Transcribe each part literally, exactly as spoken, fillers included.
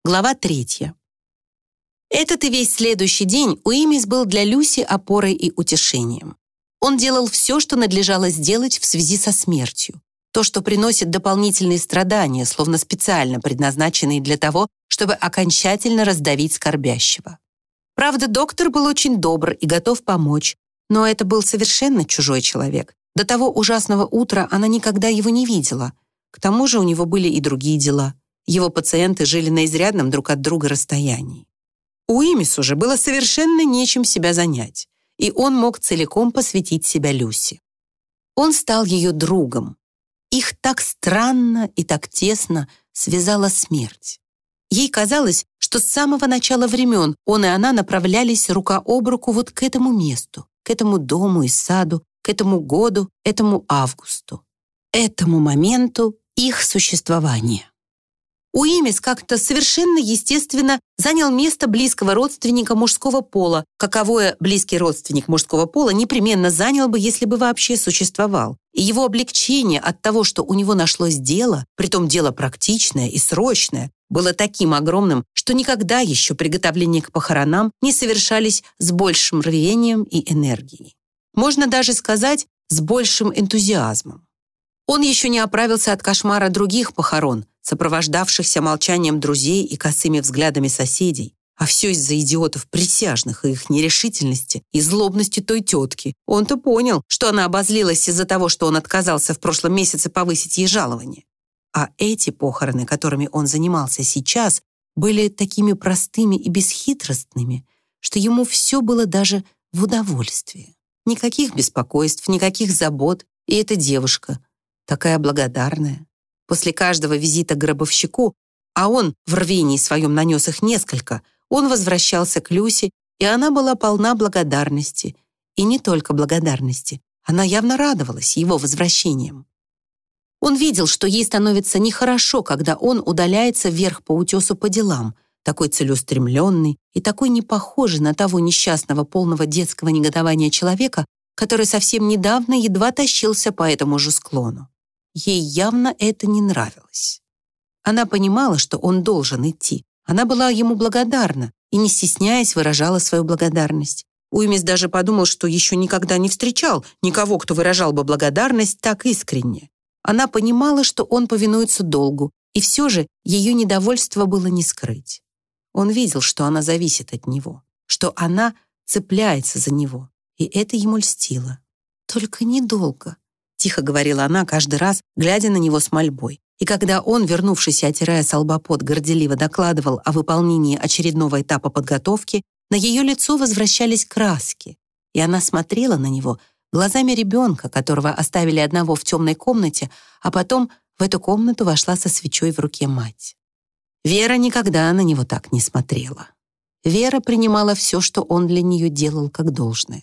Глава третья. Этот и весь следующий день Уимис был для Люси опорой и утешением. Он делал все, что надлежало сделать в связи со смертью. То, что приносит дополнительные страдания, словно специально предназначенные для того, чтобы окончательно раздавить скорбящего. Правда, доктор был очень добр и готов помочь, но это был совершенно чужой человек. До того ужасного утра она никогда его не видела. К тому же у него были и другие дела. Его пациенты жили на изрядном друг от друга расстоянии. Уимису же было совершенно нечем себя занять, и он мог целиком посвятить себя Люси. Он стал ее другом. Их так странно и так тесно связала смерть. Ей казалось, что с самого начала времен он и она направлялись рука об руку вот к этому месту, к этому дому и саду, к этому году, этому августу, этому моменту их существования. Уимис как-то совершенно естественно занял место близкого родственника мужского пола, каковое близкий родственник мужского пола непременно занял бы, если бы вообще существовал. И его облегчение от того, что у него нашлось дело, притом дело практичное и срочное, было таким огромным, что никогда еще приготовления к похоронам не совершались с большим рвением и энергией. Можно даже сказать, с большим энтузиазмом. Он еще не оправился от кошмара других похорон, сопровождавшихся молчанием друзей и косыми взглядами соседей, а все из-за идиотов присяжных и их нерешительности и злобности той тетки. Он-то понял, что она обозлилась из-за того, что он отказался в прошлом месяце повысить ей жалование. А эти похороны, которыми он занимался сейчас, были такими простыми и бесхитростными, что ему все было даже в удовольствие. Никаких беспокойств, никаких забот, и эта девушка такая благодарная. После каждого визита к гробовщику, а он в рвении своем нанес их несколько, он возвращался к Люси, и она была полна благодарности. И не только благодарности. Она явно радовалась его возвращением. Он видел, что ей становится нехорошо, когда он удаляется вверх по утесу по делам, такой целеустремленный и такой не похожий на того несчастного, полного детского негодования человека, который совсем недавно едва тащился по этому же склону. Ей явно это не нравилось. Она понимала, что он должен идти. Она была ему благодарна и, не стесняясь, выражала свою благодарность. Уимис даже подумал, что еще никогда не встречал никого, кто выражал бы благодарность так искренне. Она понимала, что он повинуется долгу, и все же ее недовольство было не скрыть. Он видел, что она зависит от него, что она цепляется за него, и это ему льстило. «Только недолго», — тихо говорила она каждый раз, глядя на него с мольбой. И когда он, вернувшись и отирая со лба пот, горделиво докладывал о выполнении очередного этапа подготовки, на ее лицо возвращались краски, и она смотрела на него глазами ребенка, которого оставили одного в темной комнате, а потом в эту комнату вошла со свечой в руке мать. Вера никогда на него так не смотрела. Вера принимала все, что он для нее делал, как должное.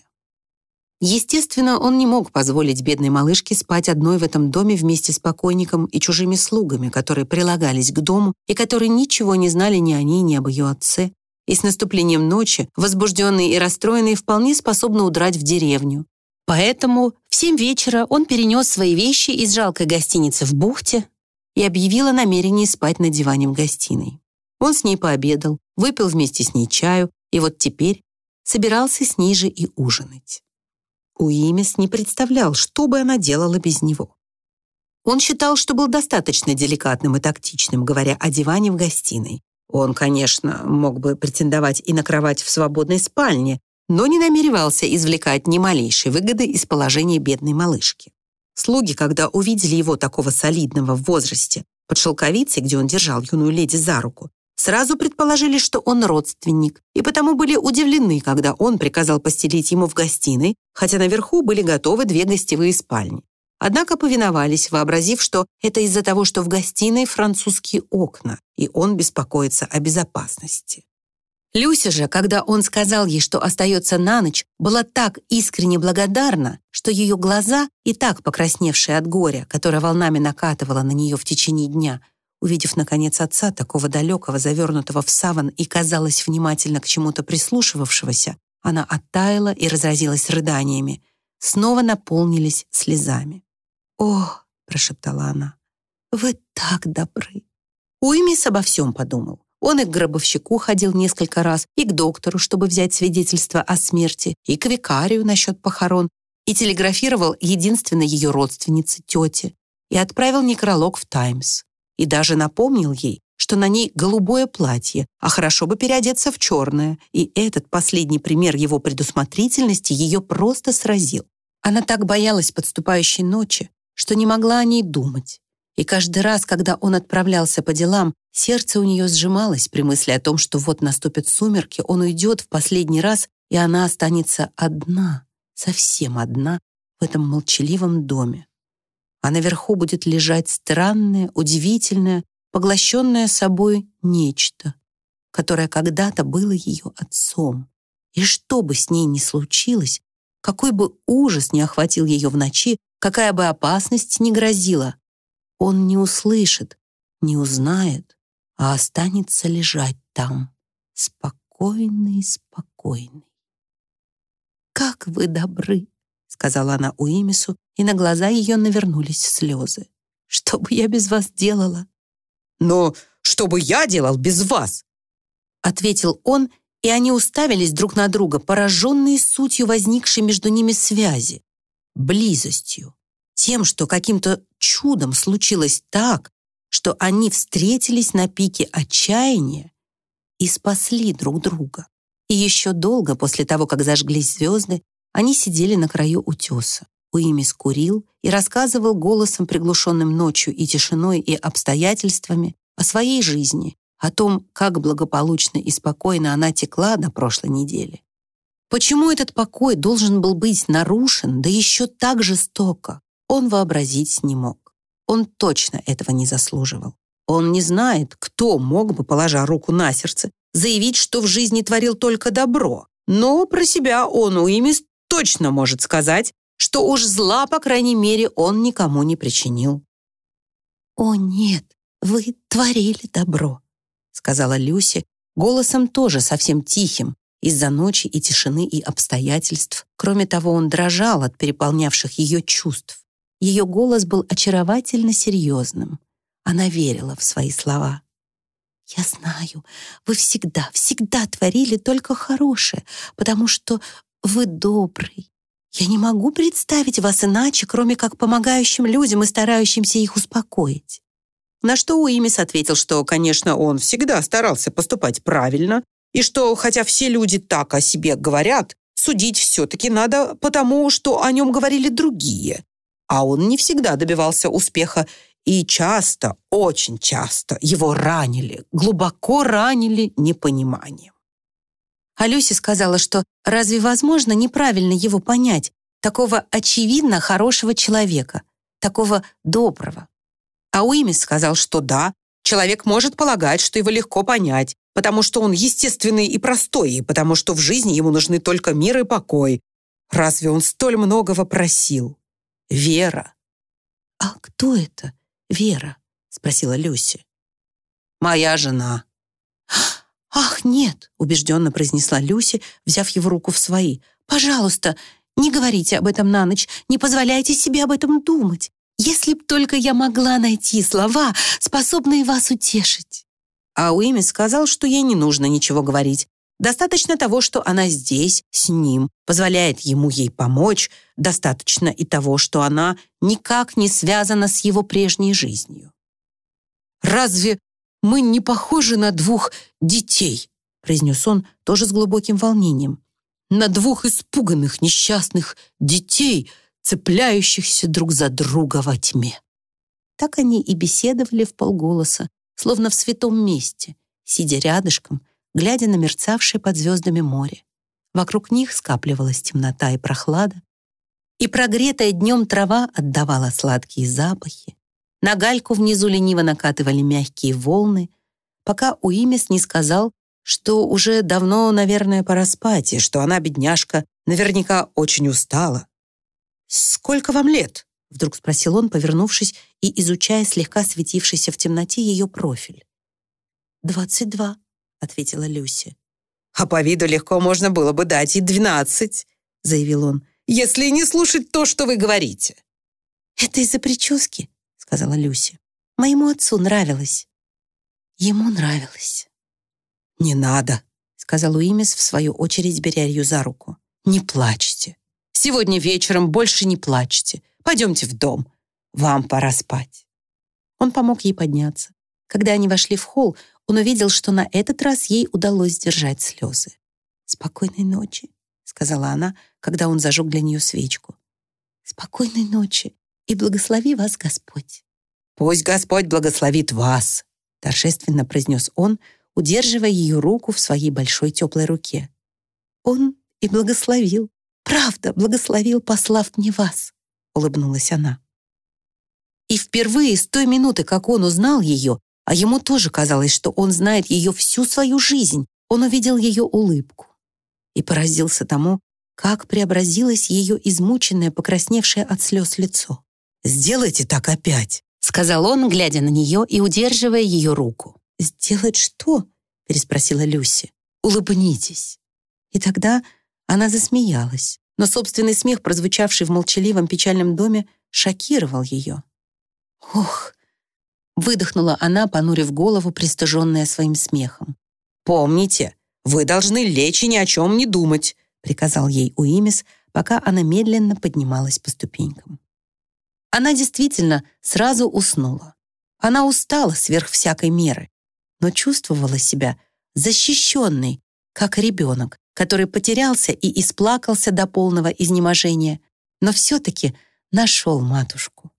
Естественно, он не мог позволить бедной малышке спать одной в этом доме вместе с покойником и чужими слугами, которые прилагались к дому и которые ничего не знали ни о ней, ни об ее отце, и с наступлением ночи, возбужденный и расстроенный, вполне способны удрать в деревню. Поэтому в семь вечера он перенес свои вещи из жалкой гостиницы в бухте и объявил о намерении спать на диване в гостиной. Он с ней пообедал, выпил вместе с ней чаю, и вот теперь собирался с ней же и ужинать. Уимис не представлял, что бы она делала без него. Он считал, что был достаточно деликатным и тактичным, говоря о диване в гостиной. Он, конечно, мог бы претендовать и на кровать в свободной спальне, но не намеревался извлекать ни малейшей выгоды из положения бедной малышки. Слуги, когда увидели его такого солидного в возрасте, под шелковицей, где он держал юную леди за руку, сразу предположили, что он родственник, и потому были удивлены, когда он приказал постелить ему в гостиной, хотя наверху были готовы две гостевые спальни. Однако повиновались, вообразив, что это из-за того, что в гостиной французские окна, и он беспокоится о безопасности. Люся же, когда он сказал ей, что остается на ночь, была так искренне благодарна, что ее глаза, и так покрасневшие от горя, которое волнами накатывало на нее в течение дня, увидев, наконец, отца, такого далекого, завернутого в саван и, казалось, внимательно к чему-то прислушивавшегося, она оттаяла и разразилась рыданиями, снова наполнились слезами. «О!» — прошептала она. «Вы так добры!» Уимис обо всем подумал. Он и к гробовщику ходил несколько раз, и к доктору, чтобы взять свидетельство о смерти, и к викарию насчет похорон, и телеграфировал единственной ее родственнице, тете, и отправил некролог в «Таймс». И даже напомнил ей, что на ней голубое платье, а хорошо бы переодеться в черное. И этот последний пример его предусмотрительности ее просто сразил. Она так боялась подступающей ночи, что не могла о ней думать. И каждый раз, когда он отправлялся по делам, сердце у нее сжималось при мысли о том, что вот наступят сумерки, он уйдет в последний раз, и она останется одна, совсем одна в этом молчаливом доме. А наверху будет лежать странное, удивительное, поглощенное собой нечто, которое когда-то было ее отцом. И что бы с ней ни случилось, какой бы ужас ни охватил ее в ночи, какая бы опасность ни грозила, он не услышит, не узнает, а останется лежать там, спокойный, спокойный. «Как вы добры!» — сказала она Уимису, и на глаза ее навернулись слезы. «Что бы я без вас делала?» «Но что бы я делал без вас?» — ответил он, и они уставились друг на друга, пораженные сутью возникшей между ними связи, близостью, тем, что каким-то чудом случилось так, что они встретились на пике отчаяния и спасли друг друга. И еще долго после того, как зажглись звезды, они сидели на краю утеса. Уимис курил и рассказывал голосом, приглушенным ночью и тишиной и обстоятельствами, о своей жизни, о том, как благополучно и спокойно она текла до прошлой недели. Почему этот покой должен был быть нарушен, да еще так жестоко, он вообразить не мог. Он точно этого не заслуживал. Он не знает, кто мог бы, положа руку на сердце, заявить, что в жизни творил только добро. Но про себя он, Уимис, точно может сказать, что уж зла, по крайней мере, он никому не причинил. «О, нет, вы творили добро», — сказала Люси, голосом тоже совсем тихим, из-за ночи и тишины и обстоятельств. Кроме того, он дрожал от переполнявших ее чувств. Ее голос был очаровательно серьезным. Она верила в свои слова. «Я знаю, вы всегда, всегда творили только хорошее, потому что вы добрый. Я не могу представить вас иначе, кроме как помогающим людям и старающимся их успокоить». На что Уимис ответил, что, конечно, он всегда старался поступать правильно, и что, хотя все люди так о себе говорят, судить все-таки надо потому, что о нем говорили другие. А он не всегда добивался успеха, и часто, очень часто его ранили, глубоко ранили непониманием. А Люси сказала, что разве возможно неправильно его понять, такого очевидно хорошего человека, такого доброго? А Уимис сказал, что да, человек может полагать, что его легко понять, потому что он естественный и простой, и потому что в жизни ему нужны только мир и покой. Разве он столь многого просил? Вера. «А кто это, Вера?» — спросила Люси. «Моя жена». «Ах, нет!» — убежденно произнесла Люси, взяв его руку в свои. «Пожалуйста, не говорите об этом на ночь, не позволяйте себе об этом думать. Если б только я могла найти слова, способные вас утешить». А Уимис сказал, что ей не нужно ничего говорить. Достаточно того, что она здесь, с ним, позволяет ему ей помочь. Достаточно и того, что она никак не связана с его прежней жизнью. «Разве мы не похожи на двух детей?» произнес он тоже с глубоким волнением. «На двух испуганных, несчастных детей, цепляющихся друг за друга во тьме». Так они и беседовали вполголоса, словно в святом месте, сидя рядышком, глядя на мерцавшее под звездами море. Вокруг них скапливалась темнота и прохлада, и прогретая днем трава отдавала сладкие запахи. На гальку внизу лениво накатывали мягкие волны, пока Уимис не сказал, что уже давно, наверное, пора спать, и что она, бедняжка, наверняка очень устала. «Сколько вам лет?» — вдруг спросил он, повернувшись и изучая слегка светившийся в темноте ее профиль. «Двадцать два», — ответила Люси. «А по виду легко можно было бы дать и двенадцать», — заявил он, «если не слушать то, что вы говорите». «Это из-за прически», — сказала Люси. «Моему отцу нравилось». «Ему нравилось», «Не надо», — сказал Уимис, в свою очередь беря ее за руку. «Не плачьте. Сегодня вечером больше не плачьте. Пойдемте в дом. Вам пора спать». Он помог ей подняться. Когда они вошли в холл, он увидел, что на этот раз ей удалось сдержать слезы. «Спокойной ночи», — сказала она, когда он зажег для нее свечку. «Спокойной ночи, и благослови вас Господь». «Пусть Господь благословит вас», — торжественно произнес он, удерживая ее руку в своей большой теплой руке. «Он и благословил, правда благословил, послав мне вас», — улыбнулась она. И впервые с той минуты, как он узнал ее, а ему тоже казалось, что он знает ее всю свою жизнь, он увидел ее улыбку и поразился тому, как преобразилось ее измученное, покрасневшее от слез лицо. «Сделайте так опять», — сказал он, глядя на нее и удерживая ее руку. «Сделать что?» — переспросила Люси. «Улыбнитесь». И тогда она засмеялась, но собственный смех, прозвучавший в молчаливом печальном доме, шокировал ее. «Ох!» — выдохнула она, понурив голову, пристыженная своим смехом. «Помните, вы должны лечь и ни о чем не думать», — приказал ей Уимис, пока она медленно поднималась по ступенькам. Она действительно сразу уснула. Она устала сверх всякой меры, но чувствовала себя защищенной, как ребенок, который потерялся и исплакался до полного изнеможения, но все-таки нашел матушку.